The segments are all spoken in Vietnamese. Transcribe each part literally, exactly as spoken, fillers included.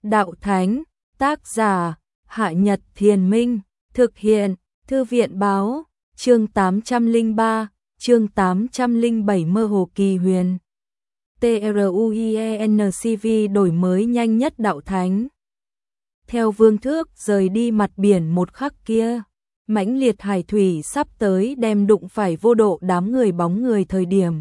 Đạo Thánh, tác giả, Hạ Nhật Thiền Minh, thực hiện, Thư viện báo, chương tám trăm lẻ ba, chương tám trăm lẻ bảy Mơ hồ kỳ huyền. TRUIENCV đổi mới nhanh nhất Đạo Thánh. Theo Vương Thước rời đi mặt biển một khắc kia, mãnh liệt hải thủy sắp tới đem đụng phải vô độ đám người bóng người thời điểm.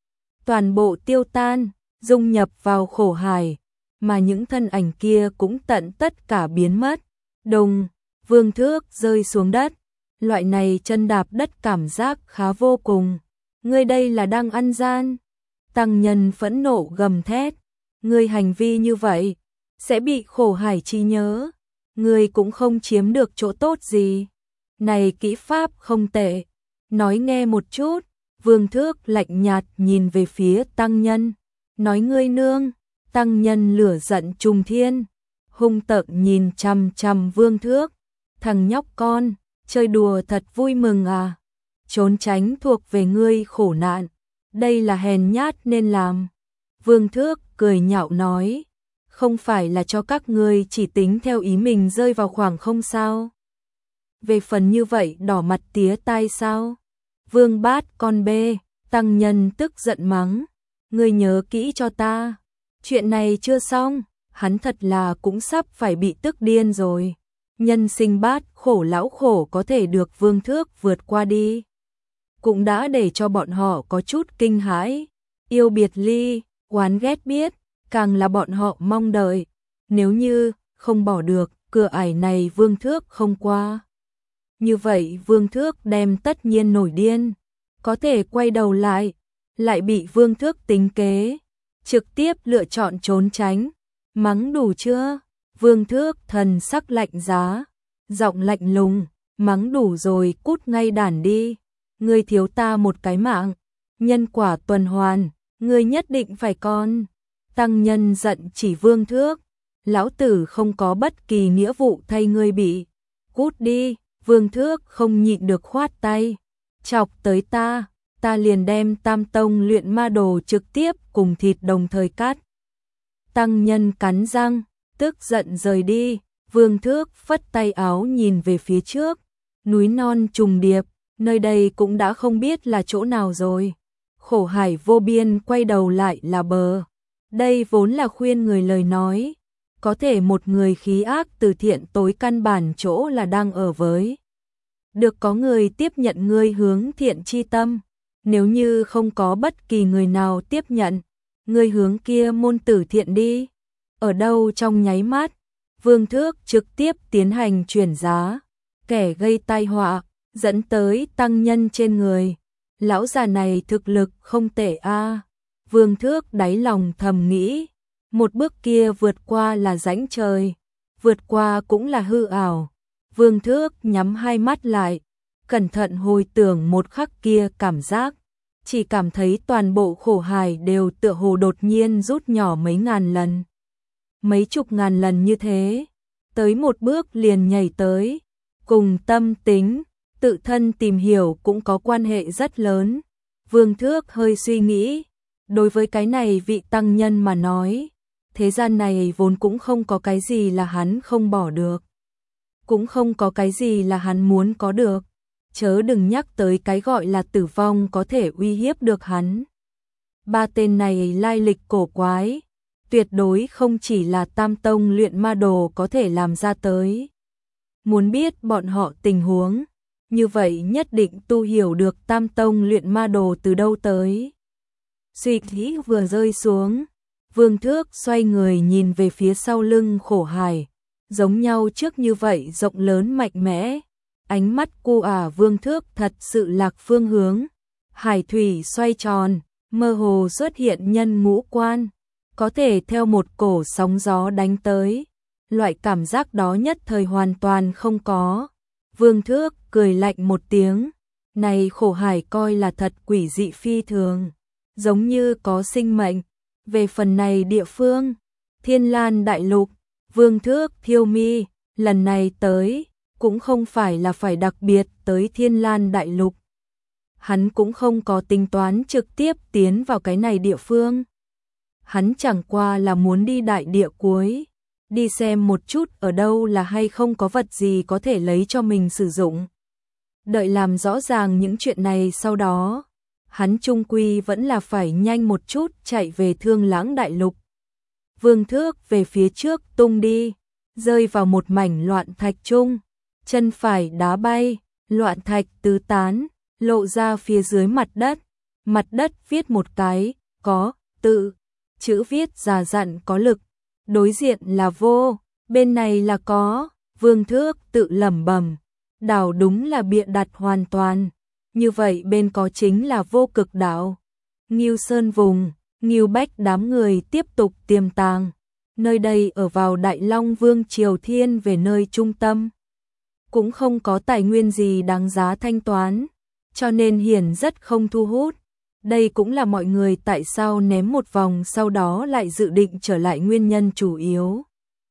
Toàn bộ tiêu tan, dung nhập vào khổ hải, mà những thân ảnh kia cũng tận tất cả biến mất. Đùng, Vương Thước rơi xuống đất, loại này chân đạp đất cảm giác khá vô cùng. Ngươi đây là đang ăn gian. Tăng nhân phẫn nộ gầm thét, ngươi hành vi như vậy, sẽ bị khổ hải chi nhớ, ngươi cũng không chiếm được chỗ tốt gì. Này kỹ pháp không tệ, nói nghe một chút. Vương Thước lạnh nhạt nhìn về phía tăng nhân, nói ngươi nương. Tăng nhân lửa giận trùng thiên, hung tợn nhìn chằm chằm Vương Thước, thằng nhóc con, chơi đùa thật vui mừng à, trốn tránh thuộc về ngươi khổ nạn, đây là hèn nhát nên làm. Vương Thước cười nhạo nói, không phải là cho các ngươi chỉ tính theo ý mình rơi vào khoảng không sao? Về phần như vậy đỏ mặt tía tai sao? Vương Bát con bê, tăng nhân tức giận mắng, ngươi nhớ kỹ cho ta. Chuyện này chưa xong, hắn thật là cũng sắp phải bị tức điên rồi. Nhân sinh bát khổ lão khổ có thể được Vương Thước vượt qua đi, cũng đã để cho bọn họ có chút kinh hãi. Yêu biệt ly, oán ghét biết, càng là bọn họ mong đợi. Nếu như không bỏ được cửa ải này Vương Thước không qua, như vậy Vương Thước đem tất nhiên nổi điên. Có thể quay đầu lại, lại bị Vương Thước tính kế, trực tiếp lựa chọn trốn tránh. Mắng đủ chưa? Vương Thước thần sắc lạnh giá, giọng lạnh lùng, mắng đủ rồi cút ngay đản đi. Ngươi thiếu ta một cái mạng, nhân quả tuần hoàn, ngươi nhất định phải con. Tăng nhân giận chỉ Vương Thước, lão tử không có bất kỳ nghĩa vụ thay ngươi bị. Cút đi. Vương Thước không nhịn được khoát tay, chọc tới ta, ta liền đem Tam Tông luyện ma đồ trực tiếp cùng thịt đồng thời cắt. Tăng nhân cắn răng, tức giận rời đi. Vương Thước phất tay áo nhìn về phía trước, núi non trùng điệp, nơi đây cũng đã không biết là chỗ nào rồi. Khổ hải vô biên, quay đầu lại là bờ. Đây vốn là khuyên người lời nói, có thể một người khí ác từ thiện tối căn bản chỗ là đang ở với. Được có người tiếp nhận ngươi hướng thiện chi tâm, nếu như không có bất kỳ người nào tiếp nhận, ngươi hướng kia môn tử thiện đi. Ở đâu trong nháy mắt, Vương Thước trực tiếp tiến hành chuyển giá, kẻ gây tai họa, dẫn tới tăng nhân trên người. Lão già này thực lực không tệ a. Vương Thước đáy lòng thầm nghĩ, một bước kia vượt qua là rãnh trời, vượt qua cũng là hư ảo. Vương Thước nhắm hai mắt lại, cẩn thận hồi tưởng một khắc kia cảm giác, chỉ cảm thấy toàn bộ khổ hải đều tựa hồ đột nhiên rút nhỏ mấy ngàn lần. Mấy chục ngàn lần như thế, tới một bước liền nhảy tới, cùng tâm tính, tự thân tìm hiểu cũng có quan hệ rất lớn. Vương Thước hơi suy nghĩ, đối với cái này vị tăng nhân mà nói, thế gian này vốn cũng không có cái gì là hắn không bỏ được, cũng không có cái gì là hắn muốn có được, chớ đừng nhắc tới cái gọi là tử vong có thể uy hiếp được hắn. Ba tên này lai lịch cổ quái, tuyệt đối không chỉ là Tam Tông luyện ma đồ có thể làm ra tới. Muốn biết bọn họ tình huống, như vậy nhất định tu hiểu được Tam Tông luyện ma đồ từ đâu tới. Suy nghĩ vừa rơi xuống, Vương Thước xoay người nhìn về phía sau lưng khổ hải, giống nhau trước như vậy rộng lớn mạnh mẽ. Ánh mắt cu ả Vương Thước thật sự lạc phương hướng. Hải thủy xoay tròn, mơ hồ xuất hiện nhân ngũ quan, có thể theo một cổ sóng gió đánh tới. Loại cảm giác đó nhất thời hoàn toàn không có. Vương Thước cười lạnh một tiếng, này khổ hải coi là thật quỷ dị phi thường, giống như có sinh mệnh. Về phần này địa phương, Thiên Lan Đại Lục, Vương Thước thiêu mi, lần này tới, cũng không phải là phải đặc biệt tới Thiên Lan Đại Lục. Hắn cũng không có tính toán trực tiếp tiến vào cái này địa phương. Hắn chẳng qua là muốn đi đại địa cuối, đi xem một chút ở đâu là hay không có vật gì có thể lấy cho mình sử dụng. Đợi làm rõ ràng những chuyện này sau đó, hắn chung quy vẫn là phải nhanh một chút chạy về Thương Lãng Đại Lục. Vương Thước về phía trước tung đi, rơi vào một mảnh loạn thạch chung, chân phải đá bay, loạn thạch tứ tán, lộ ra phía dưới mặt đất. Mặt đất viết một cái, có, tự, chữ viết già dặn có lực, đối diện là vô, bên này là có. Vương Thước tự lẩm bẩm, đảo đúng là bịa đặt hoàn toàn, như vậy bên có chính là Vô Cực đảo. Ngưu Sơn vùng, Ngưu Bách đám người tiếp tục tiềm tàng, nơi đây ở vào Đại Long Vương triều thiên về nơi trung tâm, cũng không có tài nguyên gì đáng giá thanh toán, cho nên hiển rất không thu hút. Đây cũng là mọi người tại sao ném một vòng sau đó lại dự định trở lại nguyên nhân chủ yếu.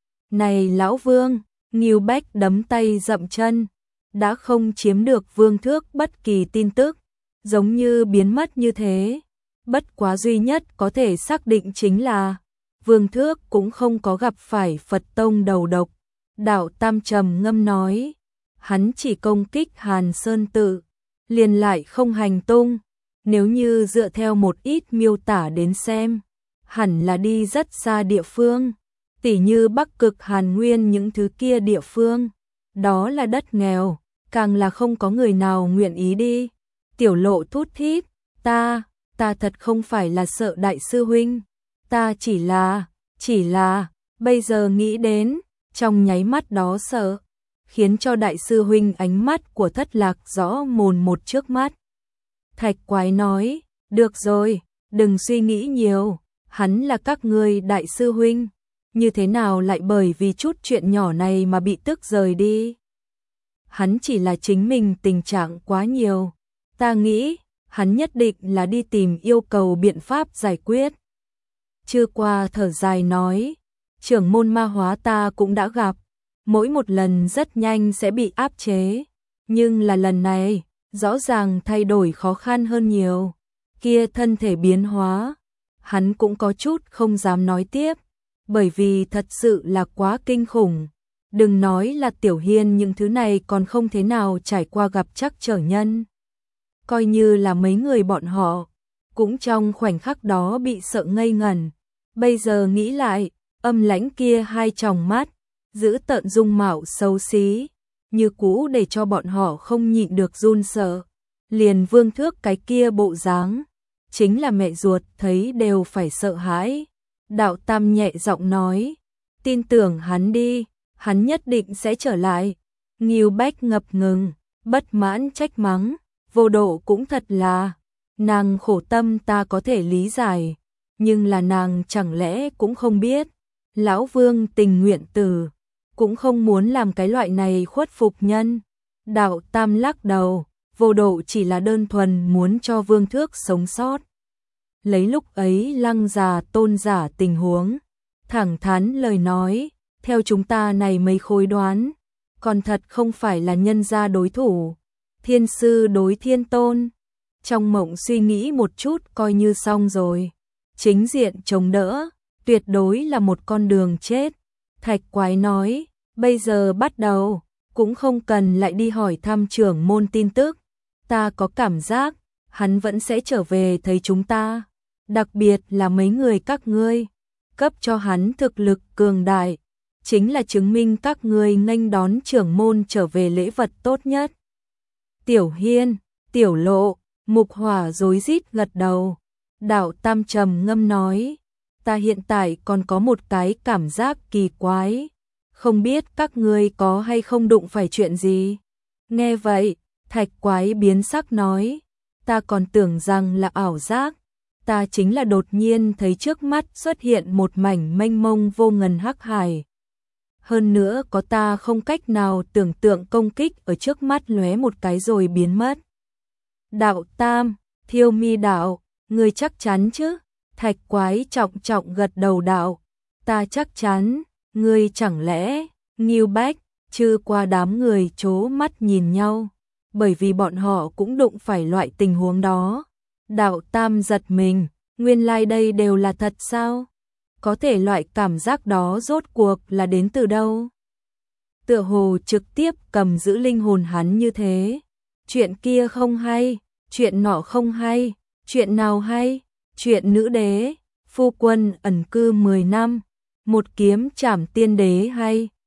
Này lão Vương, Ngưu Bách đấm tay dậm chân, đã không chiếm được Vương Thước bất kỳ tin tức, giống như biến mất như thế. Bất quá duy nhất có thể xác định chính là Vương Thước cũng không có gặp phải Phật Tông đầu độc. Đạo Tam trầm ngâm nói, hắn chỉ công kích Hàn Sơn Tự, liền lại không hành tung. Nếu như dựa theo một ít miêu tả đến xem, hẳn là đi rất xa địa phương, tỉ như Bắc Cực Hàn Nguyên những thứ kia địa phương, đó là đất nghèo, càng là không có người nào nguyện ý đi. Tiểu Lộ thút thít, ta, ta thật không phải là sợ đại sư huynh, ta chỉ là, chỉ là, bây giờ nghĩ đến, trong nháy mắt đó sợ, khiến cho đại sư huynh ánh mắt của Thất Lạc rõ mồn một trước mắt. Thạch Quái nói, được rồi, đừng suy nghĩ nhiều, hắn là các ngươi đại sư huynh, như thế nào lại bởi vì chút chuyện nhỏ này mà bị tức rời đi. Hắn chỉ là chính mình tình trạng quá nhiều, ta nghĩ, hắn nhất định là đi tìm yêu cầu biện pháp giải quyết. Chưa qua thở dài nói, trưởng môn ma hóa ta cũng đã gặp, mỗi một lần rất nhanh sẽ bị áp chế, nhưng là lần này, rõ ràng thay đổi khó khăn hơn nhiều. Kia thân thể biến hóa, hắn cũng có chút không dám nói tiếp, bởi vì thật sự là quá kinh khủng. Đừng nói là Tiểu Hiên, những thứ này còn không thế nào trải qua gặp chắc trở nhân. Coi như là mấy người bọn họ, cũng trong khoảnh khắc đó bị sợ ngây ngẩn. Bây giờ nghĩ lại, âm lãnh kia hai tròng mắt, giữ tợn dung mạo xấu xí, như cũ để cho bọn họ không nhịn được run sợ. Liền Vương Thước cái kia bộ dáng, chính là mẹ ruột thấy đều phải sợ hãi. Đạo Tam nhẹ giọng nói, tin tưởng hắn đi, hắn nhất định sẽ trở lại. Ngưu Bách ngập ngừng, bất mãn trách mắng, Vô Độ cũng thật là, nàng khổ tâm ta có thể lý giải, nhưng là nàng chẳng lẽ cũng không biết, lão Vương tình nguyện tử, cũng không muốn làm cái loại này khuất phục nhân. Đạo Tam lắc đầu, Vô Độ chỉ là đơn thuần muốn cho Vương Thước sống sót. Lấy lúc ấy Lăng già tôn giả tình huống, thẳng thắn lời nói, theo chúng ta này mấy khối đoán, còn thật không phải là nhân gia đối thủ. Thiên sư đối thiên tôn, trong mộng suy nghĩ một chút coi như xong rồi. Chính diện chống đỡ, tuyệt đối là một con đường chết. Thạch Quái nói, bây giờ bắt đầu, cũng không cần lại đi hỏi thăm trưởng môn tin tức. Ta có cảm giác, hắn vẫn sẽ trở về thấy chúng ta. Đặc biệt là mấy người các ngươi, cấp cho hắn thực lực cường đại, chính là chứng minh các ngươi nghênh đón trưởng môn trở về lễ vật tốt nhất. Tiểu Hiên, Tiểu Lộ, Mục Hỏa rối rít gật đầu. Đạo Tam trầm ngâm nói, ta hiện tại còn có một cái cảm giác kỳ quái, không biết các ngươi có hay không đụng phải chuyện gì. Nghe vậy, Thạch Quái biến sắc nói, ta còn tưởng rằng là ảo giác, ta chính là đột nhiên thấy trước mắt xuất hiện một mảnh mênh mông vô ngần hắc hải. Hơn nữa có ta không cách nào tưởng tượng công kích ở trước mắt lóe một cái rồi biến mất. Đạo Tam, Thiêu Mi đạo, ngươi chắc chắn chứ? Thạch Quái trọng trọng gật đầu đạo, ta chắc chắn, ngươi chẳng lẽ? Ngưu Bách, Chư qua đám người trố mắt nhìn nhau, bởi vì bọn họ cũng đụng phải loại tình huống đó. Đạo Tam giật mình, nguyên lai like đây đều là thật sao? có thể loại cảm giác đó rốt cuộc là đến từ đâu? Tựa hồ trực tiếp cầm giữ linh hồn hắn như thế. Chuyện kia không hay, chuyện nọ không hay, chuyện nào hay? Chuyện nữ đế, phu quân ẩn cư mười năm, một kiếm trảm tiên đế hay,